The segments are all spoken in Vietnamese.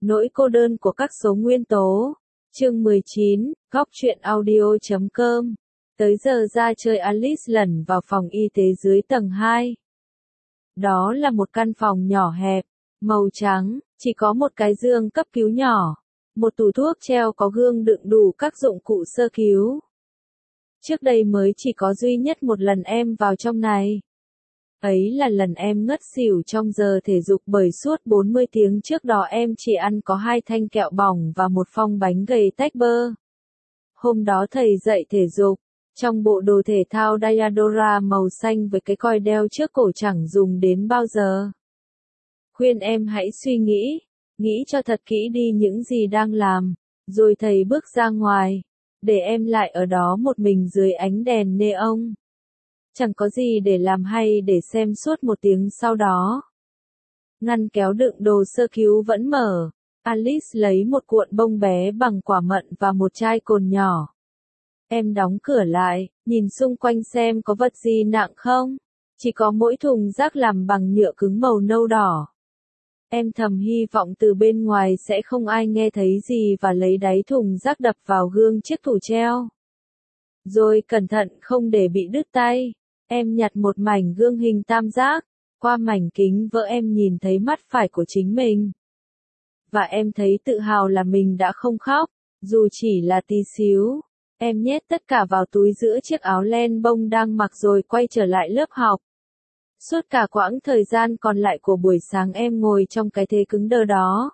Nỗi cô đơn của các số nguyên tố. Chương 19, góc truyện audio.com. Tới giờ ra chơi Alice lẩn vào phòng y tế dưới tầng 2. Đó là một căn phòng nhỏ hẹp, màu trắng, chỉ có một cái giường cấp cứu nhỏ, một tủ thuốc treo có gương đựng đủ các dụng cụ sơ cứu. Trước đây mới chỉ có duy nhất một lần em vào trong này. Ấy là lần em ngất xỉu trong giờ thể dục bởi suốt 40 tiếng trước đó em chỉ ăn có 2 thanh kẹo bỏng và một phong bánh gầy tách bơ. Hôm đó thầy dạy thể dục, trong bộ đồ thể thao Diadora màu xanh với cái còi đeo trước cổ chẳng dùng đến bao giờ. Khuyên em hãy suy nghĩ cho thật kỹ đi những gì đang làm, rồi thầy bước ra ngoài, để em lại ở đó một mình dưới ánh đèn neon. Chẳng có gì để làm hay để xem suốt một tiếng sau đó. Ngăn kéo đựng đồ sơ cứu vẫn mở. Alice lấy một cuộn bông bé bằng quả mận và một chai cồn nhỏ. Em đóng cửa lại, nhìn xung quanh xem có vật gì nặng không. Chỉ có mỗi thùng rác làm bằng nhựa cứng màu nâu đỏ. Em thầm hy vọng từ bên ngoài sẽ không ai nghe thấy gì và lấy đáy thùng rác đập vào gương chiếc tủ treo. Rồi cẩn thận không để bị đứt tay. Em nhặt một mảnh gương hình tam giác, qua mảnh kính vỡ em nhìn thấy mắt phải của chính mình. Và em thấy tự hào là mình đã không khóc, dù chỉ là tí xíu. Em nhét tất cả vào túi giữa chiếc áo len bông đang mặc rồi quay trở lại lớp học. Suốt cả quãng thời gian còn lại của buổi sáng em ngồi trong cái thế cứng đờ đó.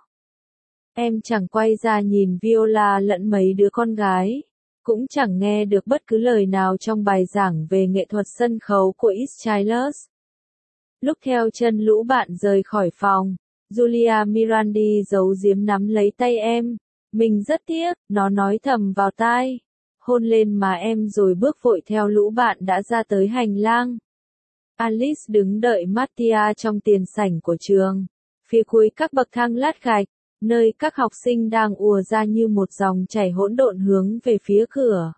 Em chẳng quay ra nhìn Viola lẫn mấy đứa con gái. Cũng chẳng nghe được bất cứ lời nào trong bài giảng về nghệ thuật sân khấu của Eschylus. Lúc theo chân lũ bạn rời khỏi phòng, Julia Mirandi giấu giếm nắm lấy tay em. Mình rất tiếc, nó nói thầm vào tai. Hôn lên má em rồi bước vội theo lũ bạn đã ra tới hành lang. Alice đứng đợi Mattia trong tiền sảnh của trường. Phía cuối các bậc thang lát gạch, nơi các học sinh đang ùa ra như một dòng chảy hỗn độn hướng về phía cửa.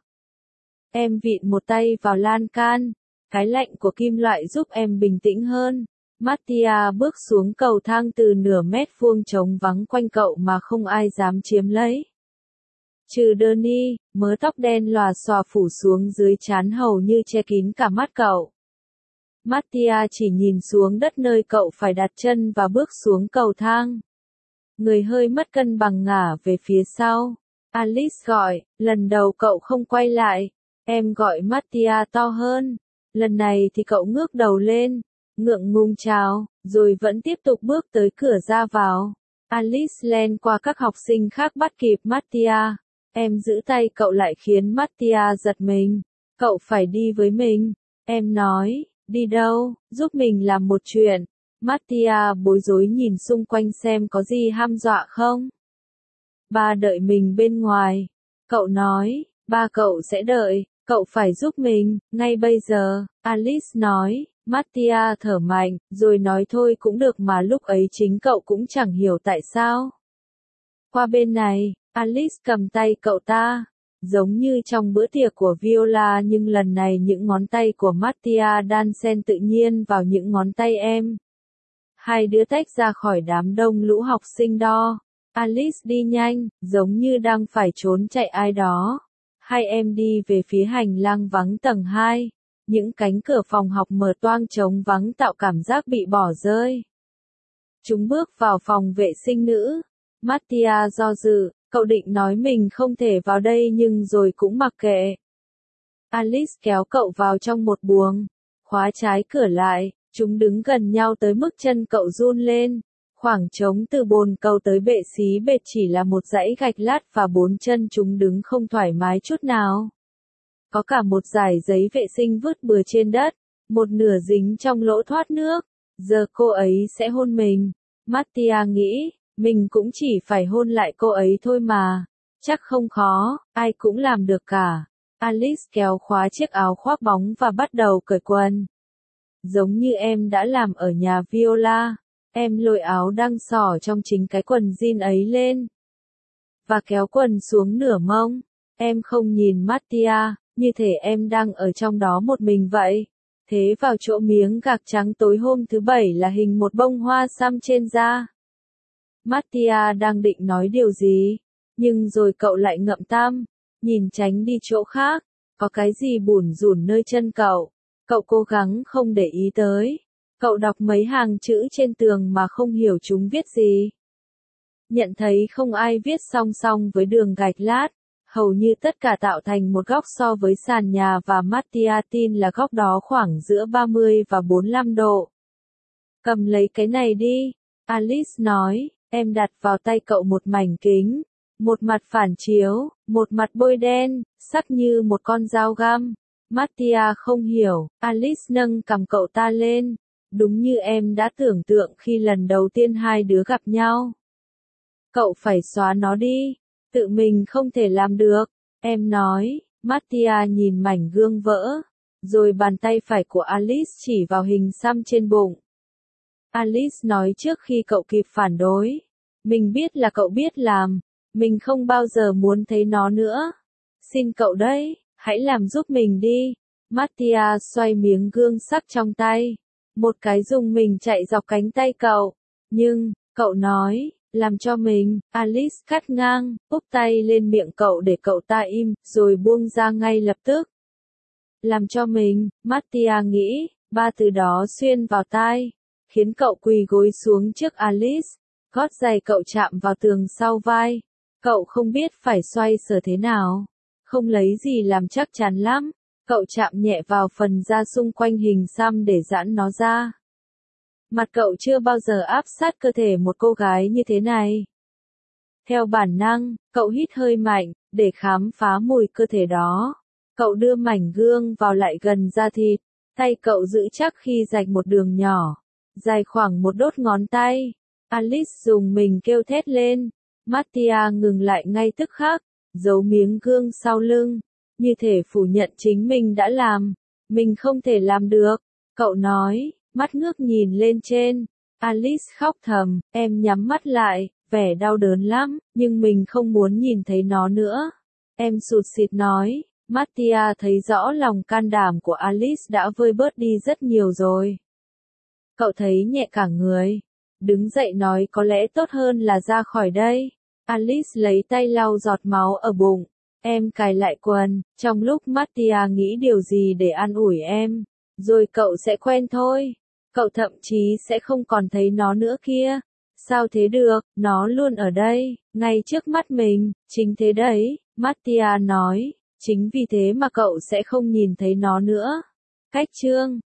Em vịn một tay vào lan can, cái lạnh của kim loại giúp em bình tĩnh hơn. Mattia bước xuống cầu thang từ nửa mét vuông trống vắng quanh cậu mà không ai dám chiếm lấy. Trừ Danny, mớ tóc đen lòa xòa phủ xuống dưới trán hầu như che kín cả mắt cậu. Mattia chỉ nhìn xuống đất nơi cậu phải đặt chân và bước xuống cầu thang. Người hơi mất cân bằng ngả về phía sau. Alice gọi, lần đầu cậu không quay lại. Em gọi Mattia to hơn. Lần này thì cậu ngước đầu lên, ngượng ngùng chào, rồi vẫn tiếp tục bước tới cửa ra vào. Alice len qua các học sinh khác bắt kịp Mattia. Em giữ tay cậu lại khiến Mattia giật mình. Cậu phải đi với mình. Em nói, đi đâu, giúp mình làm một chuyện. Mattia bối rối nhìn xung quanh xem có gì hăm dọa không. Ba đợi mình bên ngoài. Cậu nói, ba cậu sẽ đợi, cậu phải giúp mình, ngay bây giờ, Alice nói. Mattia thở mạnh, rồi nói thôi cũng được mà lúc ấy chính cậu cũng chẳng hiểu tại sao. Qua bên này, Alice cầm tay cậu ta. Giống như trong bữa tiệc của Viola nhưng lần này những ngón tay của Mattia đan xen tự nhiên vào những ngón tay em. Hai đứa tách ra khỏi đám đông lũ học sinh đó. Alice đi nhanh, giống như đang phải trốn chạy ai đó. Hai em đi về phía hành lang vắng tầng 2. Những cánh cửa phòng học mở toang trống vắng tạo cảm giác bị bỏ rơi. Chúng bước vào phòng vệ sinh nữ. Mattia do dự, cậu định nói mình không thể vào đây nhưng rồi cũng mặc kệ. Alice kéo cậu vào trong một buồng, khóa trái cửa lại. Chúng đứng gần nhau tới mức chân cậu run lên. Khoảng trống từ bồn cầu tới bệ xí bệt chỉ là một dãy gạch lát và 4 chân chúng đứng không thoải mái chút nào. Có cả một dải giấy vệ sinh vứt bừa trên đất, một nửa dính trong lỗ thoát nước. Giờ cô ấy sẽ hôn mình. Mattia nghĩ, mình cũng chỉ phải hôn lại cô ấy thôi mà. Chắc không khó, ai cũng làm được cả. Alice kéo khóa chiếc áo khoác bóng và bắt đầu cởi quần. Giống như em đã làm ở nhà Viola, em lôi áo đang xỏ trong chính cái quần jean ấy lên. Và kéo quần xuống nửa mông. Em không nhìn Mattia, như thể em đang ở trong đó một mình vậy. Thế vào chỗ miếng gạc trắng tối hôm thứ Bảy là hình một bông hoa xăm trên da. Mattia đang định nói điều gì, nhưng rồi cậu lại ngậm tăm, nhìn tránh đi chỗ khác, có cái gì bủn rủn nơi chân cậu. Cậu cố gắng không để ý tới. Cậu đọc mấy hàng chữ trên tường mà không hiểu chúng viết gì. Nhận thấy không ai viết song song với đường gạch lát, hầu như tất cả tạo thành một góc so với sàn nhà và Mattia tin là góc đó khoảng giữa 30 và 45 độ. Cầm lấy cái này đi, Alice nói, em đặt vào tay cậu một mảnh kính, một mặt phản chiếu, một mặt bôi đen, sắc như một con dao găm. Mattia không hiểu, Alice nâng cằm cậu ta lên, đúng như em đã tưởng tượng khi lần đầu tiên hai đứa gặp nhau. Cậu phải xóa nó đi, tự mình không thể làm được, em nói. Mattia nhìn mảnh gương vỡ, rồi bàn tay phải của Alice chỉ vào hình xăm trên bụng. Alice nói trước khi cậu kịp phản đối, mình biết là cậu biết làm, mình không bao giờ muốn thấy nó nữa. Xin cậu đấy, hãy làm giúp mình đi. Mattia xoay miếng gương sắc trong tay, một cái rung mình chạy dọc cánh tay cậu. Nhưng, cậu nói, làm cho mình, Alice cắt ngang, úp tay lên miệng cậu để cậu ta im, rồi buông ra ngay lập tức. Làm cho mình, Mattia nghĩ, ba từ đó xuyên vào tai, khiến cậu quỳ gối xuống trước Alice, gót giày cậu chạm vào tường sau vai. Cậu không biết phải xoay sở thế nào, không lấy gì làm chắc chắn lắm. Cậu chạm nhẹ vào phần da xung quanh hình xăm để giãn nó ra. Mặt cậu chưa bao giờ áp sát cơ thể một cô gái như thế này. Theo bản năng, cậu hít hơi mạnh, để khám phá mùi cơ thể đó. Cậu đưa mảnh gương vào lại gần da thịt, tay cậu giữ chắc khi rạch một đường nhỏ, dài khoảng một đốt ngón tay. Alice dùng mình kêu thét lên. Mattia ngừng lại ngay tức khắc, giấu miếng gương sau lưng, như thể phủ nhận chính mình đã làm. Mình không thể làm được, cậu nói, mắt ngước nhìn lên trên. Alice khóc thầm, em nhắm mắt lại, vẻ đau đớn lắm, nhưng mình không muốn nhìn thấy nó nữa. Em sụt sịt nói. Mattia thấy rõ lòng can đảm của Alice đã vơi bớt đi rất nhiều rồi. Cậu thấy nhẹ cả người. Đứng dậy nói có lẽ tốt hơn là ra khỏi đây. Alice lấy tay lau giọt máu ở bụng. Em cài lại quần, trong lúc Mattia nghĩ điều gì để an ủi em. Rồi cậu sẽ quen thôi. Cậu thậm chí sẽ không còn thấy nó nữa kia. Sao thế được, nó luôn ở đây, ngay trước mắt mình, chính thế đấy, Mattia nói. Chính vì thế mà cậu sẽ không nhìn thấy nó nữa. Cách chương